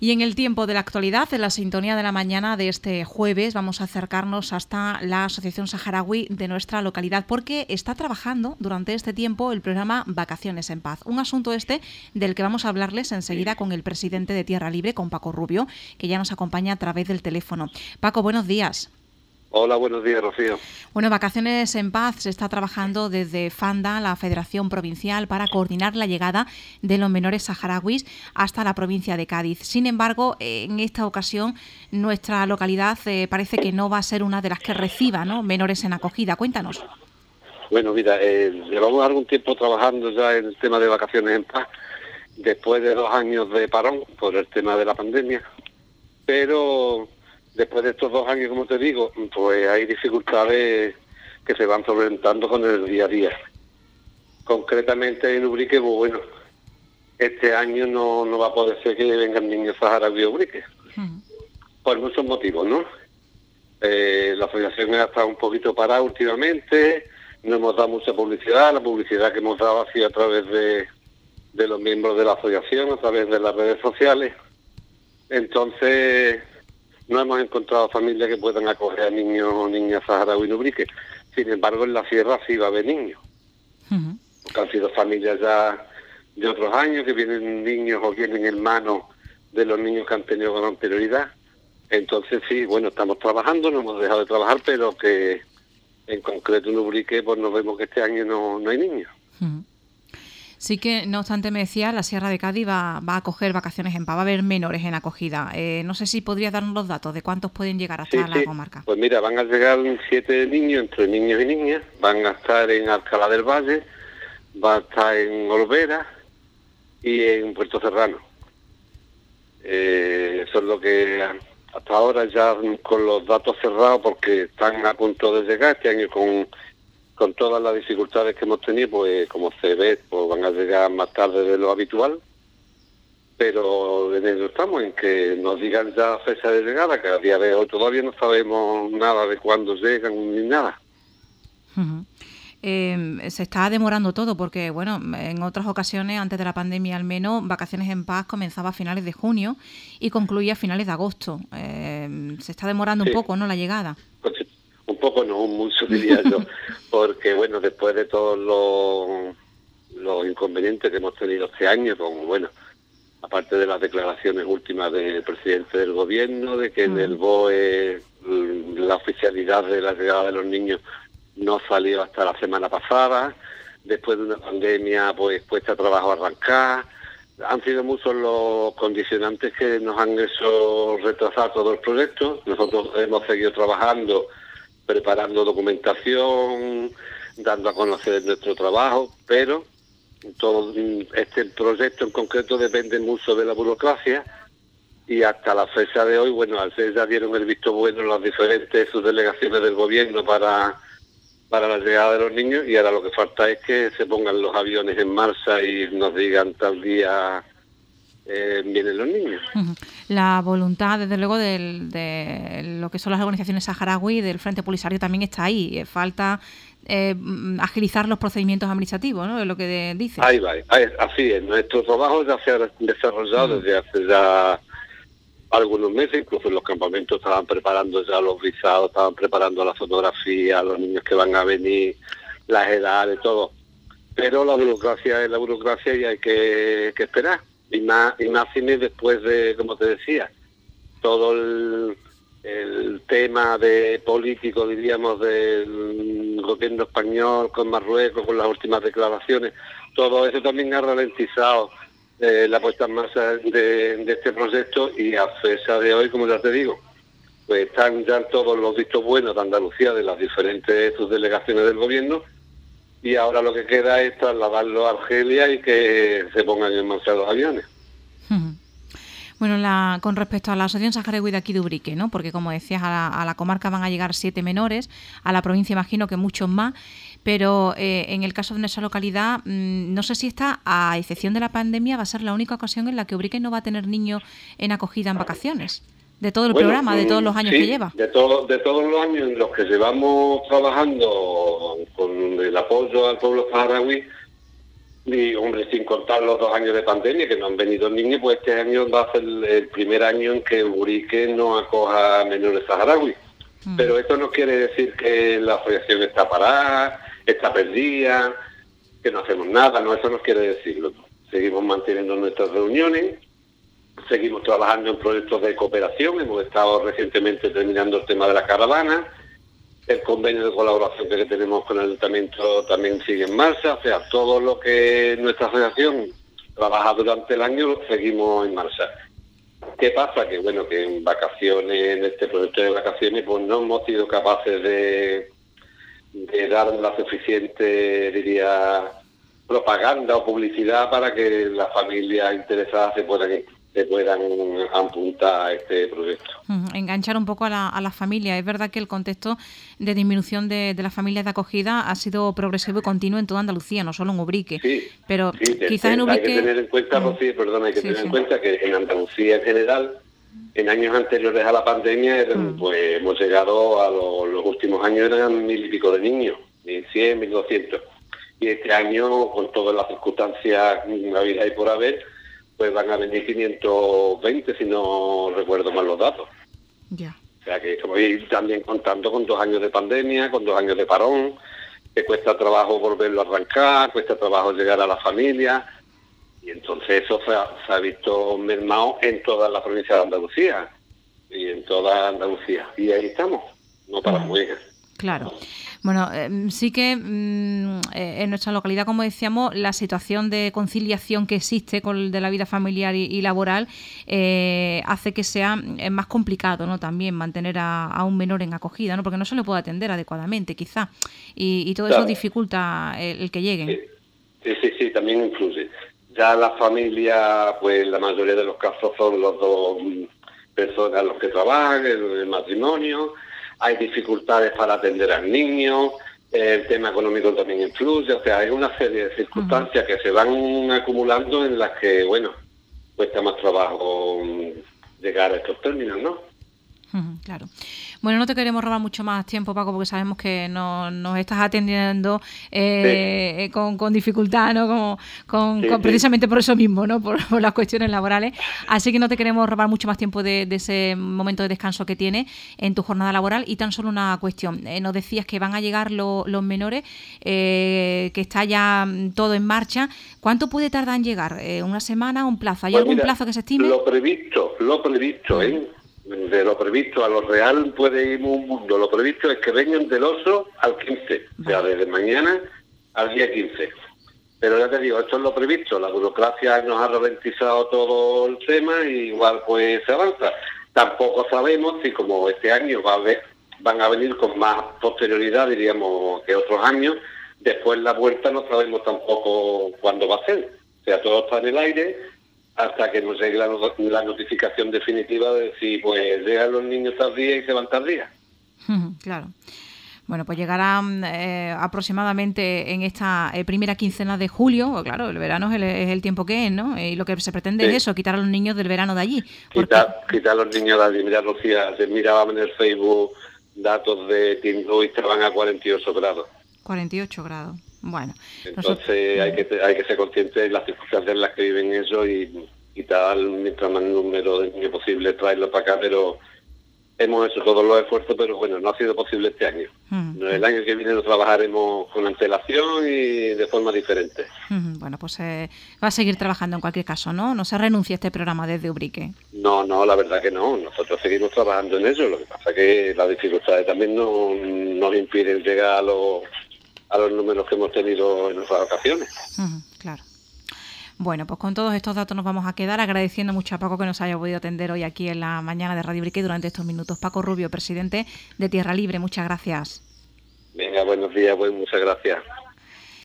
Y en el tiempo de la actualidad, en la sintonía de la mañana de este jueves, vamos a acercarnos hasta la Asociación Saharaui de nuestra localidad, porque está trabajando durante este tiempo el programa Vacaciones en Paz. Un asunto del que vamos a hablarles enseguida con el presidente de Tierra Libre, con Paco Rubio, que ya nos acompaña a través del teléfono. Paco, buenos días. Hola, buenos días, Rocío. Bueno, Vacaciones en Paz se está trabajando desde FANDA, la Federación Provincial, para coordinar la llegada de los menores saharauis hasta la provincia de Cádiz. Sin embargo, en esta ocasión, nuestra localidad parece que no va a ser una de las que reciba, ¿no?, menores en acogida. Cuéntanos. Bueno, mira, llevamos algún tiempo trabajando ya en el tema de Vacaciones en Paz, después de 2 años de parón por el tema de la pandemia, pero después de estos 2 años, como te digo, pues hay dificultades que se van solventando con el día a día. Concretamente en Ubrique, pues bueno, este año no va a poder ser que vengan niños saharauis a Ubrique, por muchos motivos, ¿no? La asociación ha estado un poquito parada últimamente, no hemos dado mucha publicidad, la publicidad que hemos dado ha sido a través de los miembros de la asociación, a través de las redes sociales. Entonces no hemos encontrado familias que puedan acoger a niños o niñas saharauis en Ubrique. Sin embargo, en la sierra sí va a haber niños. Porque han sido familias ya de otros años, que vienen niños o vienen hermanos de los niños que han tenido con anterioridad. Entonces sí, bueno, estamos trabajando, no hemos dejado de trabajar, pero que en concreto en Ubrique pues nos vemos que este año no hay niños. Sí que, no obstante, me decía, la Sierra de Cádiz va a acoger Vacaciones en Paz, va a haber menores en acogida. No sé si podrías darnos los datos de cuántos pueden llegar hasta la comarca. Pues mira, van a llegar 7 niños, entre niños y niñas, van a estar en Alcalá del Valle, va a estar en Olvera y en Puerto Serrano. Eso es lo que hasta ahora, ya con los datos cerrados, porque están a punto de llegar este año con todas las dificultades que hemos tenido, pues como se ve, pues van a llegar más tarde de lo habitual, pero en ello estamos, en que nos digan ya fecha de llegada, que a día de hoy todavía no sabemos nada de cuándo llegan ni nada. Se está demorando todo porque, bueno, en otras ocasiones, antes de la pandemia al menos, Vacaciones en Paz comenzaba a finales de junio y concluía a finales de agosto. Se está demorando un poco, ¿no?, la llegada. Pues un poco no, mucho diría yo, porque bueno, después de todos los inconvenientes que hemos tenido este año, como bueno, aparte de las declaraciones últimas del presidente del gobierno, de que en el BOE la oficialidad de la llegada de los niños no salió hasta la semana pasada, después de una pandemia pues cuesta trabajo arrancar. Han sido muchos los condicionantes que nos han hecho retrasar todo el proyecto. Nosotros hemos seguido trabajando, preparando documentación, dando a conocer nuestro trabajo, pero todo este proyecto en concreto depende mucho de la burocracia, y hasta la fecha de hoy, bueno, al ser ya dieron el visto bueno las diferentes subdelegaciones del gobierno para la llegada de los niños, y ahora lo que falta es que se pongan los aviones en marcha y nos digan tal día vienen los niños. La voluntad, desde luego, de lo que son las organizaciones saharaui, del Frente Polisario, también está ahí. Falta agilizar los procedimientos administrativos, ¿no?, es lo que dice. Ahí va, así es. Nuestro trabajo ya se ha desarrollado desde hace ya algunos meses. Incluso en los campamentos estaban preparando ya los visados, estaban preparando la fotografía, los niños que van a venir, las edades, todo. Pero la burocracia es la burocracia y hay que esperar. Y más después de, como te decía, todo el tema de político, diríamos, del gobierno español con Marruecos, con las últimas declaraciones, todo eso también ha ralentizado la puesta en marcha de este proyecto, y a fecha de hoy, como ya te digo, pues están ya todos los vistos buenos de Andalucía, de las diferentes subdelegaciones del gobierno, y ahora lo que queda es trasladarlo a Argelia y que se pongan en marcha los aviones. Bueno, con respecto a la Asociación Saharaui de aquí de Ubrique, ¿no?, porque como decías, a la comarca van a llegar 7 menores, a la provincia imagino que muchos más, pero en el caso de nuestra localidad, no sé si esta, a excepción de la pandemia, va a ser la única ocasión en la que Ubrique no va a tener niños en acogida en vacaciones, de todo el programa, de todos los años que lleva. De todos los años en los que llevamos trabajando con el apoyo al pueblo saharaui, Y, hombre, sin contar los 2 años de pandemia que no han venido niños, pues este año va a ser el primer año en que Ubrique no acoja menores saharauis. Pero esto no quiere decir que la asociación está parada, está perdida, que no hacemos nada, no, eso no quiere decirlo. Seguimos manteniendo nuestras reuniones, seguimos trabajando en proyectos de cooperación, hemos estado recientemente terminando el tema de la caravana, el convenio de colaboración que tenemos con el ayuntamiento también sigue en marcha, o sea, todo lo que nuestra asociación trabaja durante el año seguimos en marcha. ¿Qué pasa? Que bueno, que en vacaciones, en este proyecto de vacaciones, pues no hemos sido capaces de dar la suficiente, diría, propaganda o publicidad para que las familias interesadas se puedan apuntar a este proyecto. Enganchar un poco a la familia. Es verdad que el contexto de disminución de las familias de acogida ha sido progresivo y continuo en toda Andalucía, no solo en Ubrique. Sí, pero quizás en Ubrique... Hay que tener en cuenta, Rocío, en cuenta que en Andalucía en general, en años anteriores a la pandemia, pues hemos llegado a los últimos años eran 1.000 y pico de niños, 1.100, 1.200. Y este año, con todas las circunstancias habidas y por haber, pues van a venir 520, si no recuerdo mal los datos. Ya. O sea que estamos también contando con 2 años de pandemia, con 2 años de parón, que cuesta trabajo volverlo a arrancar, cuesta trabajo llegar a la familia, y entonces eso se ha visto mermado en toda la provincia de Andalucía, y en toda Andalucía. Y ahí estamos, no paramos. Claro. Bueno, sí que en nuestra localidad, como decíamos, la situación de conciliación que existe de la vida familiar y laboral hace que sea más complicado, ¿no? También mantener a un menor en acogida, ¿no? Porque no se le puede atender adecuadamente, quizá, y todo eso dificulta el que lleguen. Sí, también influye. Ya la familia, pues la mayoría de los casos son los 2 personas los que trabajan, el matrimonio. Hay dificultades para atender al niño, el tema económico también influye, o sea, hay una serie de circunstancias que se van acumulando en las que, bueno, cuesta más trabajo llegar a estos términos, ¿no? Claro. Bueno, no te queremos robar mucho más tiempo, Paco, porque sabemos que nos estás atendiendo con dificultad, ¿no? Precisamente por eso mismo, ¿no? Por las cuestiones laborales. Así que no te queremos robar mucho más tiempo de ese momento de descanso que tienes en tu jornada laboral. Y tan solo una cuestión. Nos decías que van a llegar los menores, que está ya todo en marcha. ¿Cuánto puede tardar en llegar? ¿Una semana? ¿Un plazo? ¿Hay algún plazo que se estime? Lo previsto, de lo previsto a lo real puede ir un mundo. Lo previsto es que vengan del 8 al 15, o sea, desde mañana al día 15. Pero ya te digo, esto es lo previsto. La burocracia nos ha ralentizado todo el tema y igual pues se avanza. Tampoco sabemos si como este año van a venir con más posterioridad, diríamos, que otros años. Después la vuelta no sabemos tampoco cuándo va a ser. O sea, todo está en el aire hasta que nos llegue la notificación definitiva de si pues llegan los niños tardía y se van tardía. Claro. Bueno, pues llegarán aproximadamente en esta primera quincena de julio. Claro, el verano es el tiempo que es, ¿no? Y lo que se pretende es eso, quitar a los niños del verano de allí. Quitar a los niños de allí. Mira, Lucía, mirábamos en el Facebook datos de Tindú y estaban a 48 grados. 48 grados. Bueno. Entonces hay que ser consciente de las circunstancias en las que viven ellos y tal, mientras más número de niños posible traerlos para acá, pero hemos hecho todos los esfuerzos, pero bueno, no ha sido posible este año. El año que viene lo trabajaremos con antelación y de forma diferente. Bueno, pues va a seguir trabajando en cualquier caso, ¿no? No se renuncia a este programa desde Ubrique. No, la verdad que no. Nosotros seguimos trabajando en ello. Lo que pasa es que las dificultades también nos impiden llegar a los números que hemos tenido en nuestras ocasiones. Claro. Bueno, pues con todos estos datos nos vamos a quedar, agradeciendo mucho a Paco que nos haya podido atender hoy aquí en la mañana de Radio Ubrique durante estos minutos. Paco Rubio, presidente de Tierra Libre, muchas gracias. Venga, buenos días, muchas gracias.